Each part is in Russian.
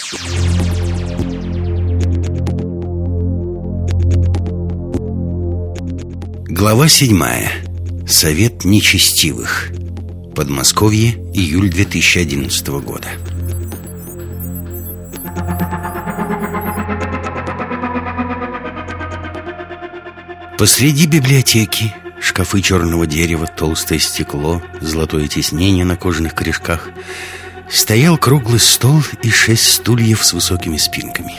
Глава 7. Совет нечестивых. Подмосковье, июль 2011 года. Посреди библиотеки шкафы черного дерева, толстое стекло, золотое тиснение на кожаных корешках. Стоял круглый стол и 6 стульев с высокими спинками.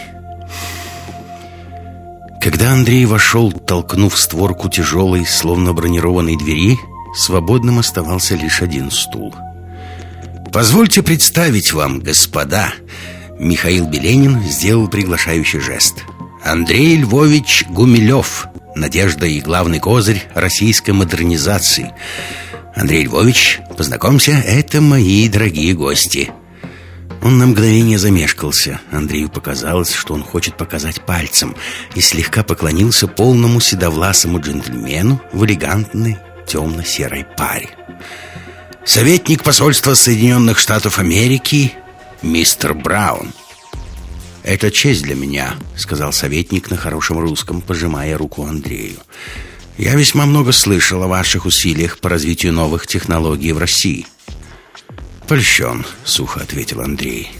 Когда Андрей вошел, толкнув створку тяжелой, словно бронированной двери, свободным оставался лишь один стул. «Позвольте представить вам, господа!» Михаил Беленин сделал приглашающий жест. «Андрей Львович Гумилев, надежда и главный козырь российской модернизации. Андрей Львович, познакомься, это мои дорогие гости». Он на мгновение замешкался. Андрею показалось, что он хочет показать пальцем, и слегка поклонился полному седовласому джентльмену в элегантной темно-серой паре. «Советник посольства Соединенных Штатов Америки, мистер Браун». «Это честь для меня», — сказал советник на хорошем русском, пожимая руку Андрею. «Я весьма много слышал о ваших усилиях по развитию новых технологий в России». «Польщен», — сухо ответил Андрей.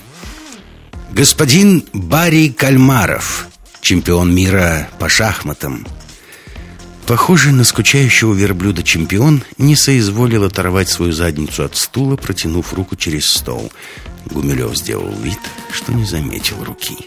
«Господин Барри Кальмаров, чемпион мира по шахматам». Похожий на скучающего верблюда чемпион не соизволил оторвать свою задницу от стула, протянув руку через стол. Гумилев сделал вид, что не заметил руки.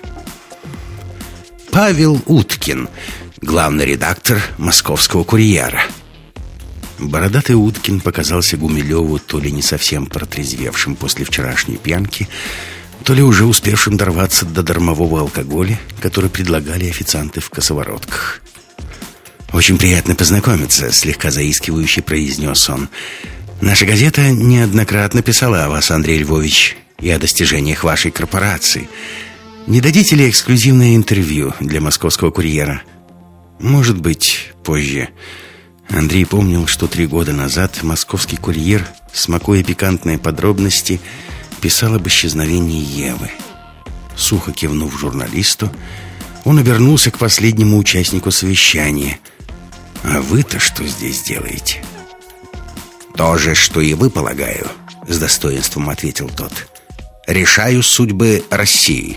«Павел Уткин, главный редактор «Московского курьера». Бородатый Уткин показался Гумилеву то ли не совсем протрезвевшим после вчерашней пьянки, то ли уже успевшим дорваться до дармового алкоголя, который предлагали официанты в косоворотках. «Очень приятно познакомиться», — слегка заискивающе произнес он. «Наша газета неоднократно писала о вас, Андрей Львович, и о достижениях вашей корпорации. Не дадите ли эксклюзивное интервью для «Московского курьера»?» «Может быть, позже». Андрей помнил, что 3 года назад «Московский курьер», смакуя пикантные подробности, писал об исчезновении Евы. Сухо кивнув журналисту, он обернулся к последнему участнику совещания. «А вы-то что здесь делаете?» «То же, что и вы, полагаю», — с достоинством ответил тот. «Решаю судьбы России».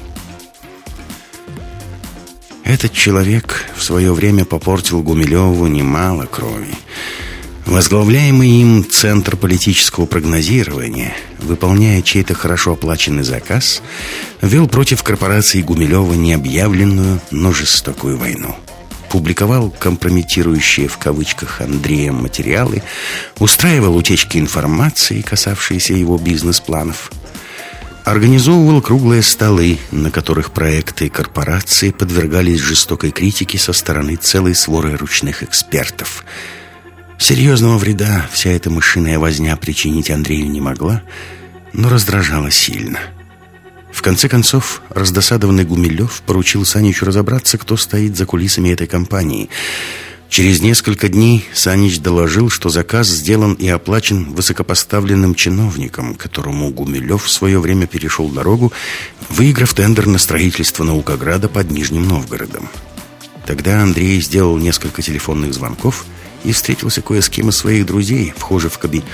Этот человек в свое время попортил Гумилеву немало крови. Возглавляемый им Центр политического прогнозирования, выполняя чей-то хорошо оплаченный заказ, вел против корпорации Гумилева необъявленную, но жестокую войну. Публиковал компрометирующие в кавычках Андреем материалы, устраивал утечки информации, касавшиеся его бизнес-планов, организовывал круглые столы, на которых проекты корпорации подвергались жестокой критике со стороны целой своры ручных экспертов. Серьезного вреда вся эта мышиная возня причинить Андрею не могла, но раздражала сильно. В конце концов, раздосадованный Гумилев поручил Саничу разобраться, кто стоит за кулисами этой компании. Через несколько дней Санич доложил, что заказ сделан и оплачен высокопоставленным чиновником, которому Гумилев в свое время перешел дорогу, выиграв тендер на строительство наукограда под Нижним Новгородом. Тогда Андрей сделал несколько телефонных звонков и встретился кое с кем из своих друзей, вхожих в кабинет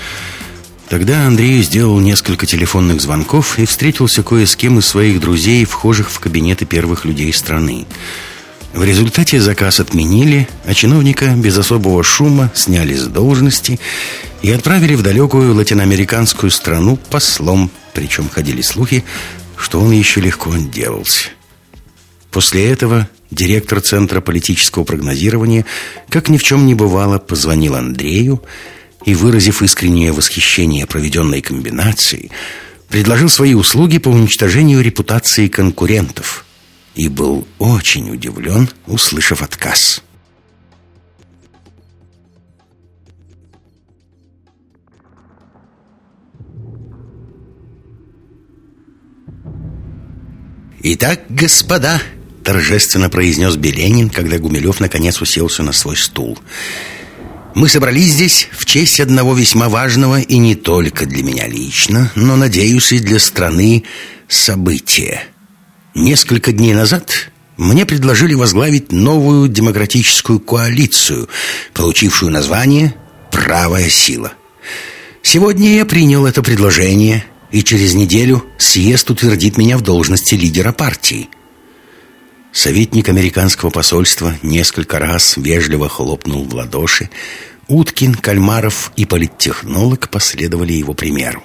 первых людей страны. В результате заказ отменили, а чиновника без особого шума сняли с должности и отправили в далекую латиноамериканскую страну послом, причем ходили слухи, что он еще легко отделался. После этого директор Центра политического прогнозирования, как ни в чем не бывало, позвонил Андрею и, выразив искреннее восхищение проведенной комбинацией, предложил свои услуги по уничтожению репутации конкурентов и был очень удивлен, услышав отказ. «Итак, господа», — торжественно произнес Беленин, когда Гумилев наконец уселся на свой стул, «мы собрались здесь в честь одного весьма важного и не только для меня лично, но, надеюсь, и для страны события. Несколько дней назад мне предложили возглавить новую демократическую коалицию, получившую название «Правая сила». Сегодня я принял это предложение, и через неделю съезд утвердит меня в должности лидера партии. Советник американского посольства несколько раз вежливо хлопнул в ладоши. Уткин, Кальмаров и политтехнолог последовали его примеру.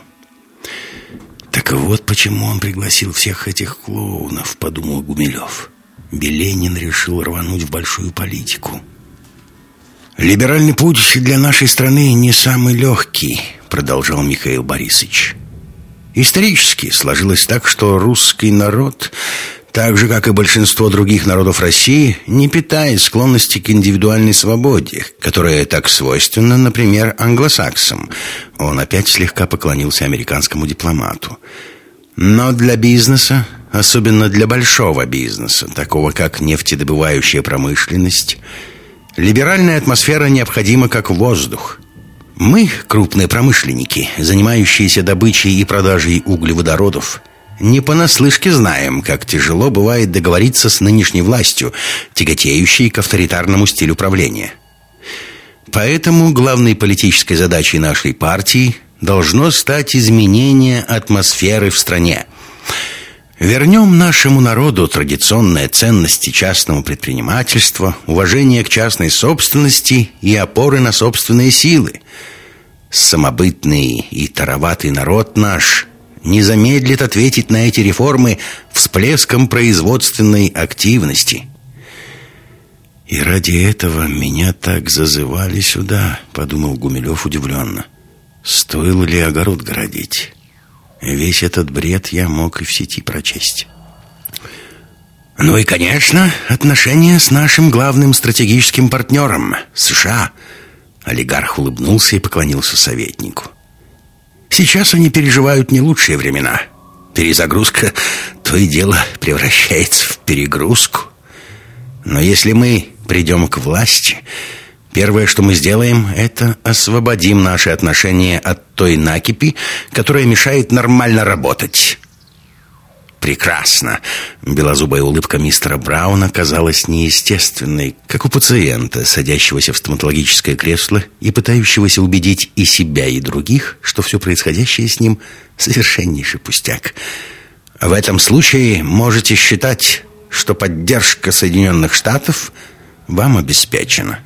«Так вот почему он пригласил всех этих клоунов», — подумал Гумилев. Беленин решил рвануть в большую политику. «Либеральный путь для нашей страны не самый легкий», — продолжал Михаил Борисович. «Исторически сложилось так, что русский народ, так же, как и большинство других народов России, не питает склонности к индивидуальной свободе, которая так свойственна, например, англосаксам». Он опять слегка поклонился американскому дипломату. «Но для бизнеса, особенно для большого бизнеса, такого как нефтедобывающая промышленность, либеральная атмосфера необходима как воздух. Мы, крупные промышленники, занимающиеся добычей и продажей углеводородов, не понаслышке знаем, как тяжело бывает договориться с нынешней властью, тяготеющей к авторитарному стилю правления. Поэтому главной политической задачей нашей партии должно стать изменение атмосферы в стране. Вернем нашему народу традиционные ценности частного предпринимательства, уважение к частной собственности и опоры на собственные силы. Самобытный и тароватый народ наш не замедлит ответить на эти реформы всплеском производственной активности». «И ради этого меня так зазывали сюда», — подумал Гумилев удивленно. «Стоило ли огород городить? Весь этот бред я мог и в сети прочесть». «Ну и, конечно, отношения с нашим главным стратегическим партнером — США». Олигарх улыбнулся и поклонился советнику. «Сейчас они переживают не лучшие времена. Перезагрузка то и дело превращается в перегрузку. Но если мы придем к власти, первое, что мы сделаем, это освободим наши отношения от той накипи, которая мешает нормально работать». «Прекрасно!» Белозубая улыбка мистера Брауна казалась неестественной, как у пациента, садящегося в стоматологическое кресло и пытающегося убедить и себя, и других, что все происходящее с ним совершеннейший пустяк. «В этом случае можете считать, что поддержка Соединенных Штатов вам обеспечена».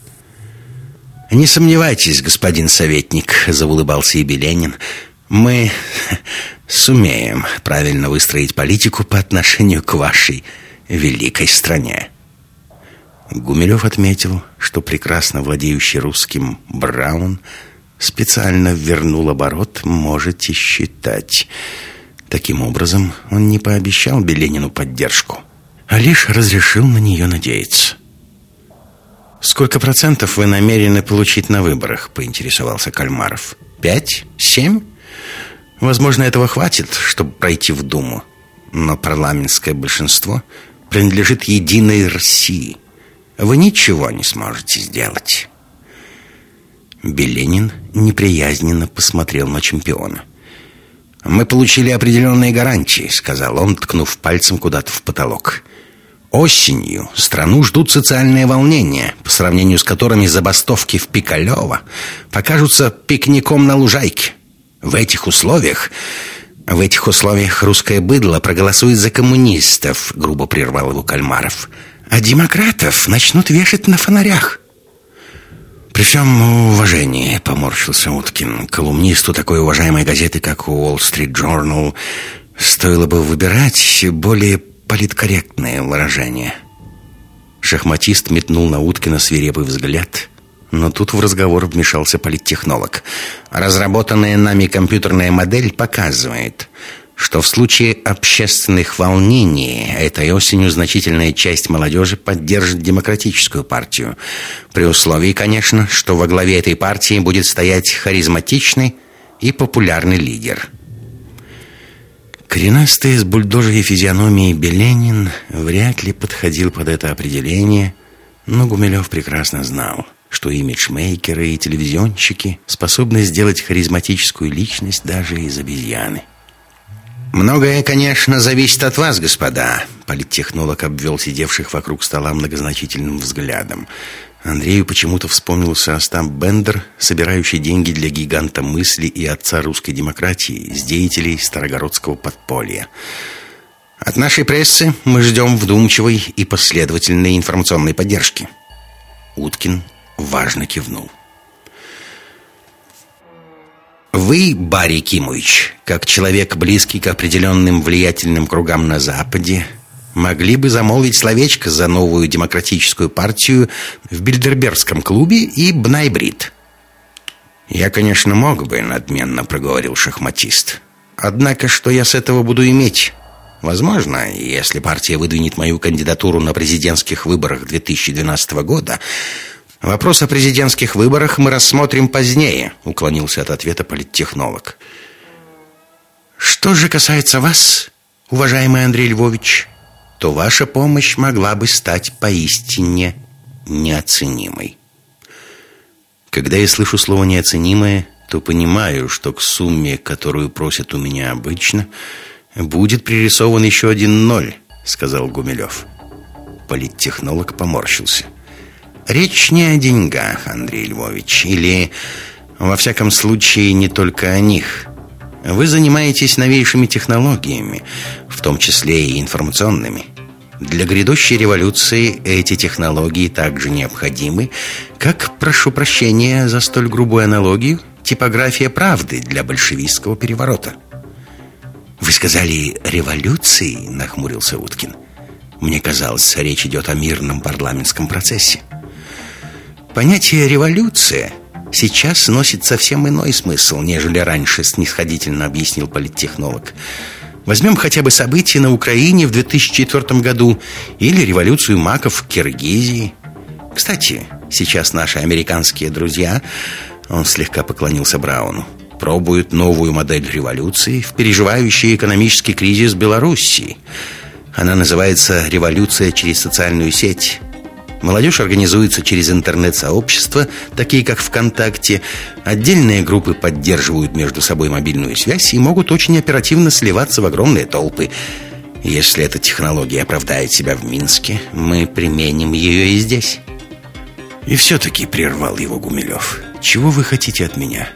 «Не сомневайтесь, господин советник», — заулыбался и Беленин, «мы сумеем правильно выстроить политику по отношению к вашей великой стране». Гумилев отметил, что прекрасно владеющий русским Браун специально ввернул оборот «можете считать». Таким образом, он не пообещал Беленину поддержку, а лишь разрешил на нее надеяться. «Сколько процентов вы намерены получить на выборах?» — поинтересовался Кальмаров. 5? 7? Возможно, этого хватит, чтобы пройти в Думу. Но парламентское большинство принадлежит Единой России. Вы ничего не сможете сделать». Беленин неприязненно посмотрел на чемпиона. «Мы получили определенные гарантии», — сказал он, ткнув пальцем куда-то в потолок. «Осенью страну ждут социальные волнения, по сравнению с которыми забастовки в Пикалево покажутся пикником на лужайке. В этих условиях русское быдло проголосует за коммунистов», — грубо прервал его Кальмаров. «А демократов начнут вешать на фонарях». «При всем уважении», — поморщился Уткин, «колумнисту такой уважаемой газеты, как Wall Street Journal, стоило бы выбирать более политкорректные выражения». Шахматист метнул на Уткина свирепый взгляд, но тут в разговор вмешался политтехнолог. «Разработанная нами компьютерная модель показывает, что в случае общественных волнений этой осенью значительная часть молодежи поддержит демократическую партию. При условии, конечно, что во главе этой партии будет стоять харизматичный и популярный лидер». Коренастый с бульдожьей физиономией Беленин вряд ли подходил под это определение, но Гумилев прекрасно знал, что имиджмейкеры и телевизионщики способны сделать харизматическую личность даже из обезьяны. Многое, конечно, зависит от вас, господа. Политтехнолог обвел сидевших вокруг стола многозначительным взглядом. Андрею почему-то вспомнился Остап Бендер, собирающий деньги для гиганта мысли и отца русской демократии, с деятелей Старогородского подполья. От нашей прессы мы ждем вдумчивой и последовательной информационной поддержки. Уткин важно кивнул. Вы, Барри Кимович, как человек, близкий к определенным влиятельным кругам на Западе, могли бы замолвить словечко за новую демократическую партию в Бильдербергском клубе и Бнайбрид. Я, конечно, мог бы, надменно проговорил шахматист. Однако, что я с этого буду иметь? Возможно, если партия выдвинет мою кандидатуру на президентских выборах 2012 года, вопрос о президентских выборах мы рассмотрим позднее, уклонился от ответа политтехнолог. Что же касается вас, уважаемый Андрей Львович, то ваша помощь могла бы стать поистине неоценимой. Когда я слышу слово «неоценимое», то понимаю, что к сумме, которую просят у меня обычно, будет пририсован еще один ноль, сказал Гумилев. Политтехнолог поморщился. Речь не о деньгах, Андрей Львович, или, во всяком случае, не только о них. Вы занимаетесь новейшими технологиями, в том числе и информационными. Для грядущей революции эти технологии также необходимы, как, прошу прощения за столь грубую аналогию, типография правды для большевистского переворота. «Вы сказали «революции», — нахмурился Уткин. «Мне казалось, речь идет о мирном парламентском процессе». Понятие «революция» сейчас носит совсем иной смысл, нежели раньше, снисходительно объяснил политтехнолог. Возьмем хотя бы события на Украине в 2004 году или революцию маков в Киргизии. Кстати, сейчас наши американские друзья, он слегка поклонился Брауну, пробуют новую модель революции в переживающий экономический кризис Белоруссии. Она называется «Революция через социальную сеть». Молодежь организуется через интернет-сообщества, такие как ВКонтакте. Отдельные группы поддерживают между собой мобильную связь и могут очень оперативно сливаться в огромные толпы. Если эта технология оправдает себя в Минске, мы применим ее и здесь. И все-таки прервал его Гумилев. Чего вы хотите от меня?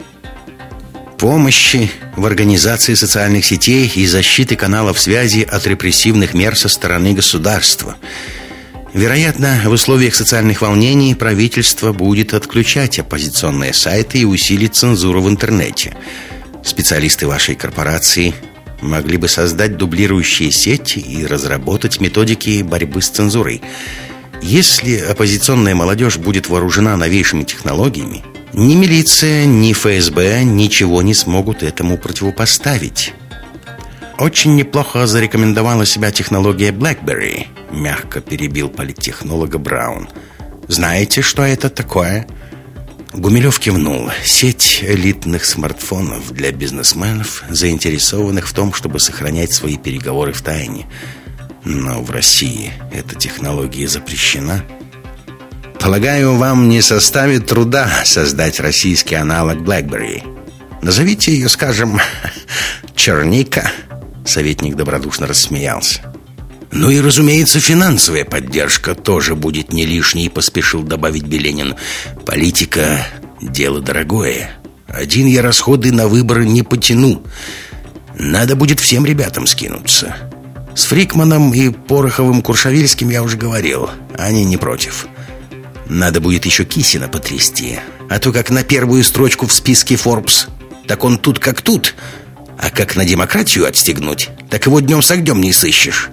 Помощи в организации социальных сетей и защиты каналов связи от репрессивных мер со стороны государства. Вероятно, в условиях социальных волнений правительство будет отключать оппозиционные сайты и усилить цензуру в интернете. Специалисты вашей корпорации могли бы создать дублирующие сети и разработать методики борьбы с цензурой. Если оппозиционная молодежь будет вооружена новейшими технологиями, ни милиция, ни ФСБ ничего не смогут этому противопоставить. Очень неплохо зарекомендовала себя технология BlackBerry, мягко перебил политтехнолога Браун. Знаете, что это такое? Гумилев кивнул. Сеть элитных смартфонов для бизнесменов, заинтересованных в том, чтобы сохранять свои переговоры в тайне. Но в России эта технология запрещена. Полагаю, вам не составит труда создать российский аналог BlackBerry. Назовите ее, скажем, «Черника». Советник добродушно рассмеялся. Ну и, разумеется, финансовая поддержка тоже будет не лишней, поспешил добавить Беленин. Политика – дело дорогое. Один я расходы на выборы не потяну. Надо будет всем ребятам скинуться. С Фрикманом и Пороховым-Куршавельским я уже говорил. Они не против. Надо будет еще Кисина потрясти. А то как на первую строчку в списке Forbes, так он тут как тут. А как на демократию отстегнуть, так его днем с огнем не сыщешь.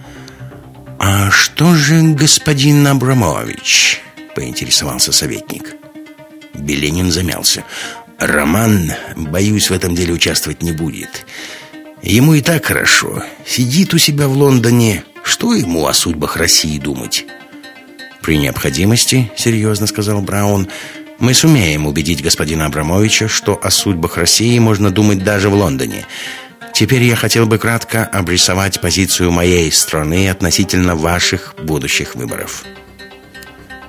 «А что же господин Абрамович?» — поинтересовался советник. Беленин замялся. «Роман, боюсь, в этом деле участвовать не будет. Ему и так хорошо. Сидит у себя в Лондоне. Что ему о судьбах России думать?» «При необходимости, — серьезно сказал Браун, — мы сумеем убедить господина Абрамовича, что о судьбах России можно думать даже в Лондоне. Теперь я хотел бы кратко обрисовать позицию моей страны относительно ваших будущих выборов».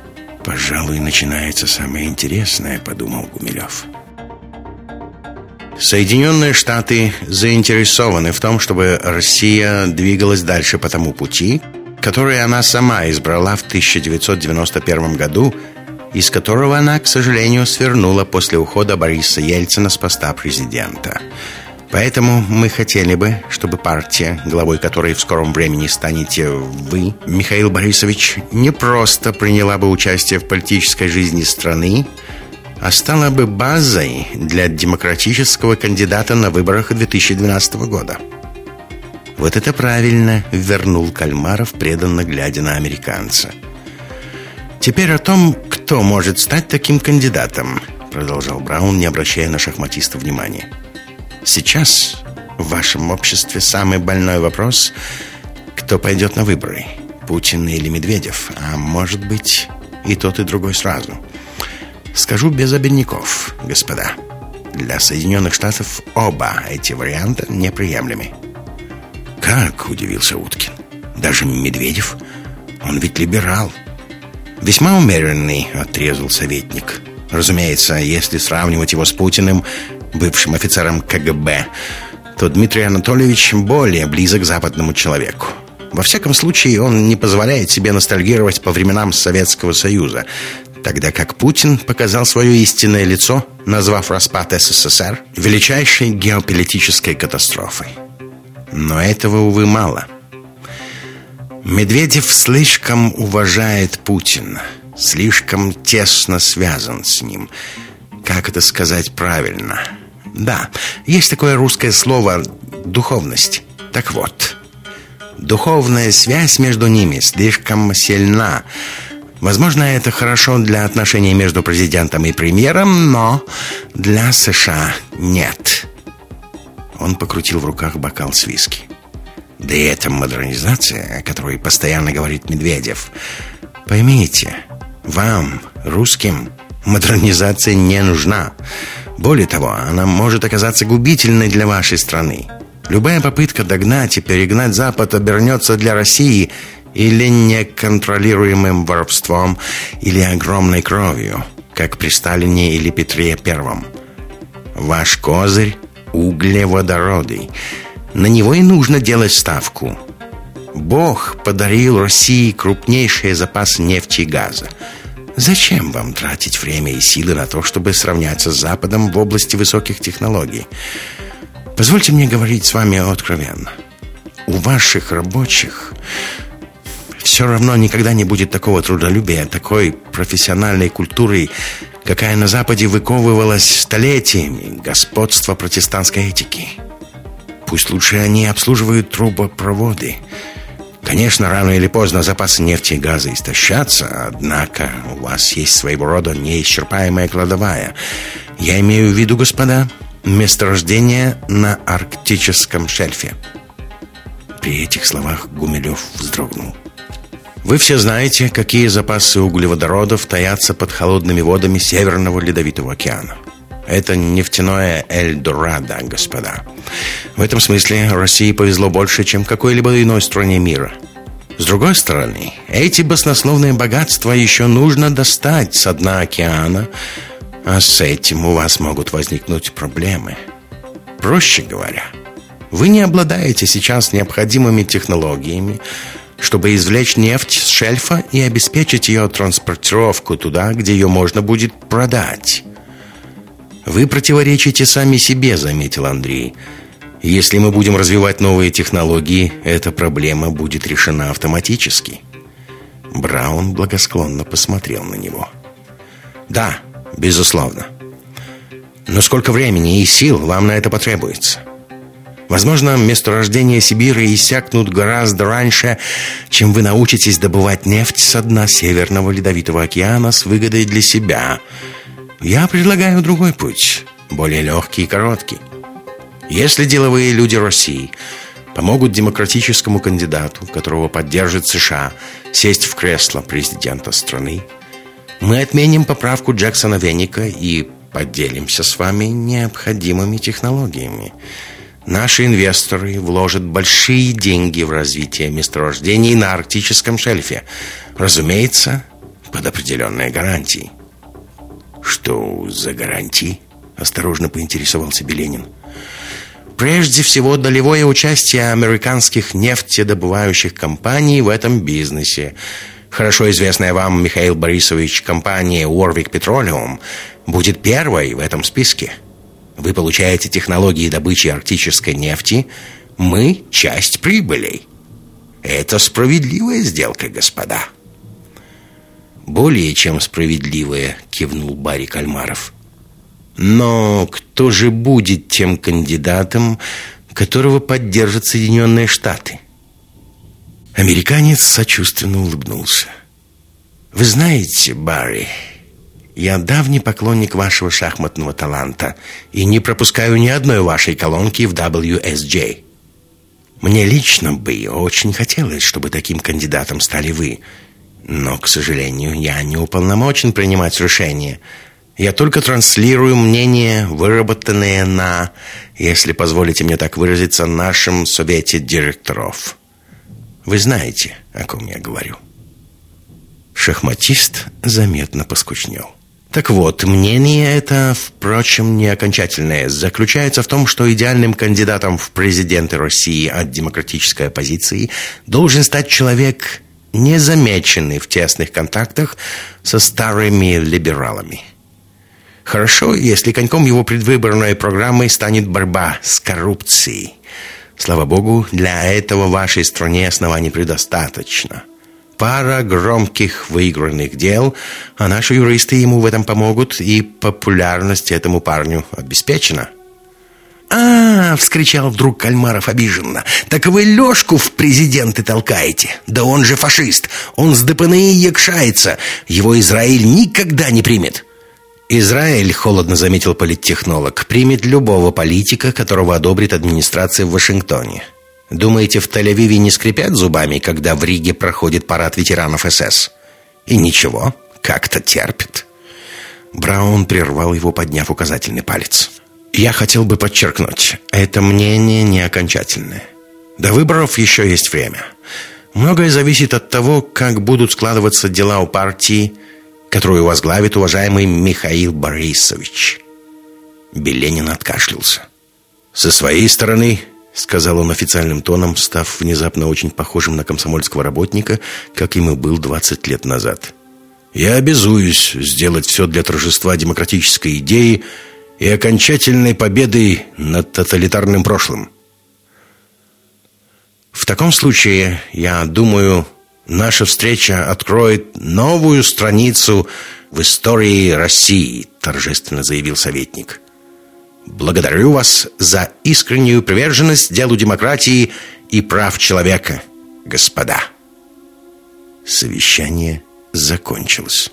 «Пожалуй, начинается самое интересное», — подумал Гумилев. Соединенные Штаты заинтересованы в том, чтобы Россия двигалась дальше по тому пути, который она сама избрала в 1991 году, из которого она, к сожалению, свернула после ухода Бориса Ельцина с поста президента. Поэтому мы хотели бы, чтобы партия, главой которой в скором времени станете вы, Михаил Борисович, не просто приняла бы участие в политической жизни страны, а стала бы базой для демократического кандидата на выборах 2012 года. Вот это правильно, вернул Кальмаров, преданно глядя на американца. Теперь о том, кто может стать таким кандидатом, продолжал Браун, не обращая на шахматиста внимания. Сейчас в вашем обществе самый больной вопрос, кто пойдет на выборы, Путин или Медведев, а может быть и тот, и другой сразу. Скажу без обиняков, господа. Для Соединенных Штатов оба эти варианта неприемлемы. Как? Удивился Уткин. Даже Медведев? Он ведь либерал. Весьма умеренный, отрезал советник. Разумеется, если сравнивать его с Путиным, бывшим офицером КГБ, то Дмитрий Анатольевич более близок к западному человеку. Во всяком случае, он не позволяет себе ностальгировать по временам Советского Союза, тогда как Путин показал свое истинное лицо, назвав распад СССР величайшей геополитической катастрофой. Но этого, увы, мало. Медведев слишком уважает Путина, слишком тесно связан с ним. Как это сказать правильно? Да, есть такое русское слово «духовность». Так вот, духовная связь между ними слишком сильна. Возможно, это хорошо для отношений между президентом и премьером, но для США нет. Он покрутил в руках бокал с виски. Да и эта модернизация, о которой постоянно говорит Медведев. Поймите, вам, русским, модернизация не нужна. Более того, она может оказаться губительной для вашей страны. Любая попытка догнать и перегнать Запад обернется для России или неконтролируемым воровством, или огромной кровью, как при Сталине или Петре Первом. Ваш козырь – углеводороды. На него и нужно делать ставку. Бог подарил России крупнейшие запасы нефти и газа. Зачем вам тратить время и силы на то, чтобы сравняться с Западом в области высоких технологий? Позвольте мне говорить с вами откровенно. У ваших рабочих все равно никогда не будет такого трудолюбия, такой профессиональной культуры, какая на Западе выковывалась столетиями, господства протестантской этики. Пусть лучше они обслуживают трубопроводы. Конечно, рано или поздно запасы нефти и газа истощатся, однако у вас есть своего рода неисчерпаемая кладовая. Я имею в виду, господа, месторождение на арктическом шельфе. При этих словах Гумилев вздрогнул. Вы все знаете, какие запасы углеводородов таятся под холодными водами Северного Ледовитого океана. Это нефтяное Эльдорадо, господа. В этом смысле России повезло больше, чем какой-либо иной стране мира. С другой стороны, эти баснословные богатства еще нужно достать со дна океана, а с этим у вас могут возникнуть проблемы. Проще говоря, вы не обладаете сейчас необходимыми технологиями, чтобы извлечь нефть с шельфа и обеспечить ее транспортировку туда, где ее можно будет продать. Вы противоречите сами себе, заметил Андрей. Если мы будем развивать новые технологии, эта проблема будет решена автоматически. Браун благосклонно посмотрел на него. Да, безусловно. Но сколько времени и сил вам на это потребуется? Возможно, месторождения Сибири иссякнут гораздо раньше, чем вы научитесь добывать нефть со дна Северного Ледовитого океана с выгодой для себя. Я предлагаю другой путь, более легкий и короткий. Если деловые люди России помогут демократическому кандидату, которого поддержит США, сесть в кресло президента страны, мы отменим поправку Джексона-Веника и поделимся с вами необходимыми технологиями. Наши инвесторы вложат большие деньги в развитие месторождений на арктическом шельфе. Разумеется, под определенные гарантии. Что за гарантии? осторожно поинтересовался Беленин. Прежде всего, долевое участие американских нефтедобывающих компаний в этом бизнесе. Хорошо известная вам, Михаил Борисович, компания Warwick Petroleum будет первой в этом списке. Вы получаете технологии добычи арктической нефти, мы — часть прибылей. Это справедливая сделка, господа. Более чем справедливая, кивнул Барри Кальмаров. Но кто же будет тем кандидатом, которого поддержат Соединенные Штаты? Американец сочувственно улыбнулся. Вы знаете, Барри, я давний поклонник вашего шахматного таланта и не пропускаю ни одной вашей колонки в WSJ. Мне лично бы очень хотелось, чтобы таким кандидатом стали вы. Но, к сожалению, я не уполномочен принимать решения. Я только транслирую мнение, выработанное на, если позволите мне так выразиться, нашем совете директоров. Вы знаете, о ком я говорю. Шахматист заметно поскучнел. Так вот, мнение это, впрочем, не окончательное. Заключается в том, что идеальным кандидатом в президенты России от демократической оппозиции должен стать человек, незамеченный в тесных контактах со старыми либералами. Хорошо, если коньком его предвыборной программы станет борьба с коррупцией. Слава богу, для этого в вашей стране оснований предостаточно. Пара громких выигранных дел, а наши юристы ему в этом помогут, и популярность этому парню обеспечена. Вскричал вдруг Кальмаров обиженно. Так вы Лёшку в президенты толкаете? Да он же фашист. Он с ДПНИ якшается. Его Израиль никогда не примет. Израиль, холодно заметил политтехнолог, примет любого политика, которого одобрит администрация в Вашингтоне. Думаете, в Тель-Авиве не скрипят зубами, когда в Риге проходит парад ветеранов СС? И ничего, как-то терпит. Браун прервал его, подняв указательный палец. Я хотел бы подчеркнуть, это мнение не окончательное. До выборов еще есть время. Многое зависит от того, как будут складываться дела у партии, которую возглавит уважаемый Михаил Борисович. Беленин откашлялся. Со своей стороны, сказал он официальным тоном, став внезапно очень похожим на комсомольского работника, как им и был 20 лет назад. Я обязуюсь сделать все для торжества демократической идеи и окончательной победы над тоталитарным прошлым. В таком случае, я думаю, наша встреча откроет новую страницу в истории России, торжественно заявил советник. Благодарю вас за искреннюю приверженность делу демократии и прав человека, господа. Совещание закончилось.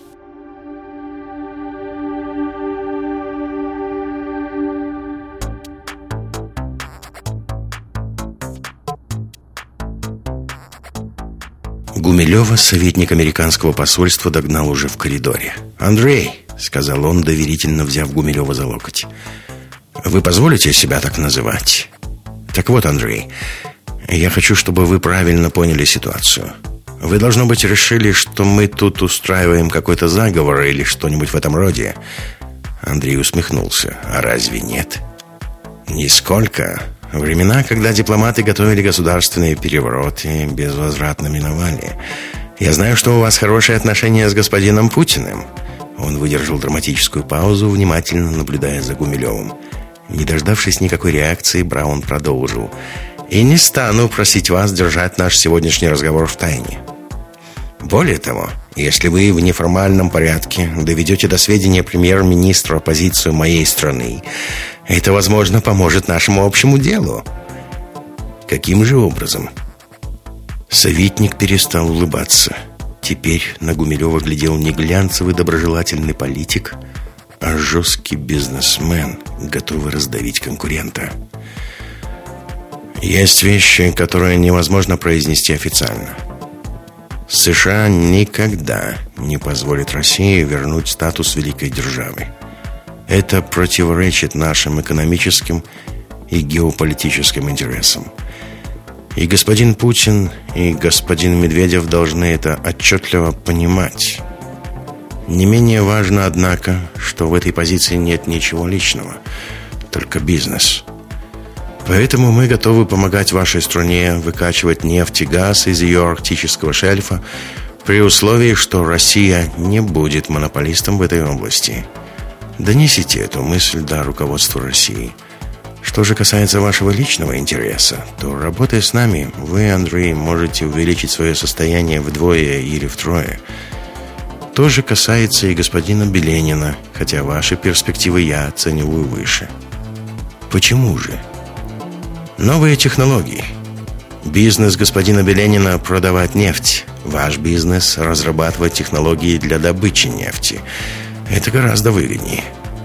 Гумилева советник американского посольства догнал уже в коридоре. «Андрей», — сказал он, доверительно взяв Гумилева за локоть, — «вы позволите себя так называть? Так вот, Андрей, я хочу, чтобы вы правильно поняли ситуацию. Вы, должно быть, решили, что мы тут устраиваем какой-то заговор или что-нибудь в этом роде». Андрей усмехнулся. «А разве нет?» «Нисколько. Времена, когда дипломаты готовили государственные перевороты, безвозвратно миновали. Я знаю, что у вас хорошие отношения с господином Путиным». Он выдержал драматическую паузу, внимательно наблюдая за Гумилевым. Не дождавшись никакой реакции, Браун продолжил. «И не стану просить вас держать наш сегодняшний разговор в тайне. Более того, если вы в неформальном порядке доведете до сведения премьер-министра позицию моей страны, это, возможно, поможет нашему общему делу». «Каким же образом?» Советник перестал улыбаться. Теперь на Гумилева глядел не глянцевый доброжелательный политик, а жесткий бизнесмен, готовый раздавить конкурента. «Есть вещи, которые невозможно произнести официально. США никогда не позволит России вернуть статус великой державы. Это противоречит нашим экономическим и геополитическим интересам. И господин Путин, и господин Медведев должны это отчетливо понимать. Не менее важно, однако, что в этой позиции нет ничего личного, только бизнес. Поэтому мы готовы помогать вашей стране выкачивать нефть и газ из ее арктического шельфа при условии, что Россия не будет монополистом в этой области. Донесите эту мысль до руководства России. Что же касается вашего личного интереса, то, работая с нами, вы, Андрей, можете увеличить свое состояние вдвое или втрое. То же касается и господина Беленина, хотя ваши перспективы я оцениваю выше. Почему же? Новые технологии. Бизнес господина Беленина – продавать нефть. Ваш бизнес – разрабатывать технологии для добычи нефти. Это гораздо выгоднее.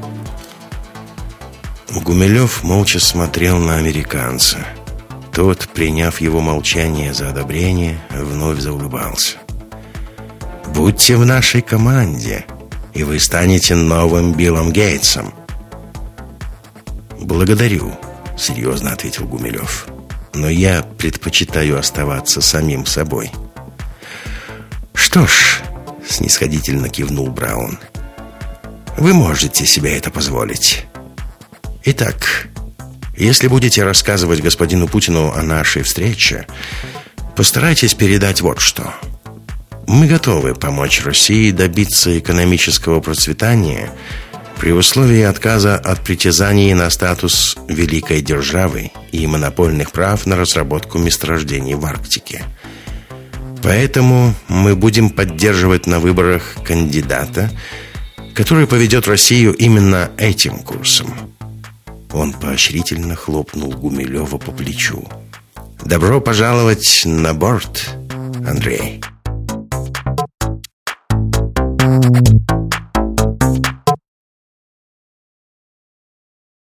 Гумилев молча смотрел на американца. Тот, приняв его молчание за одобрение, вновь заулыбался. «Будьте в нашей команде, и вы станете новым Биллом Гейтсом». «Благодарю», — серьезно ответил Гумилев. «Но я предпочитаю оставаться самим собой». «Что ж», — снисходительно кивнул Браун, — «вы можете себе это позволить. Итак, если будете рассказывать господину Путину о нашей встрече, постарайтесь передать вот что. Мы готовы помочь России добиться экономического процветания при условии отказа от притязаний на статус великой державы и монопольных прав на разработку месторождений в Арктике. Поэтому мы будем поддерживать на выборах кандидата, который поведет Россию именно этим курсом». Он поощрительно хлопнул Гумилева по плечу. «Добро пожаловать на борт, Андрей».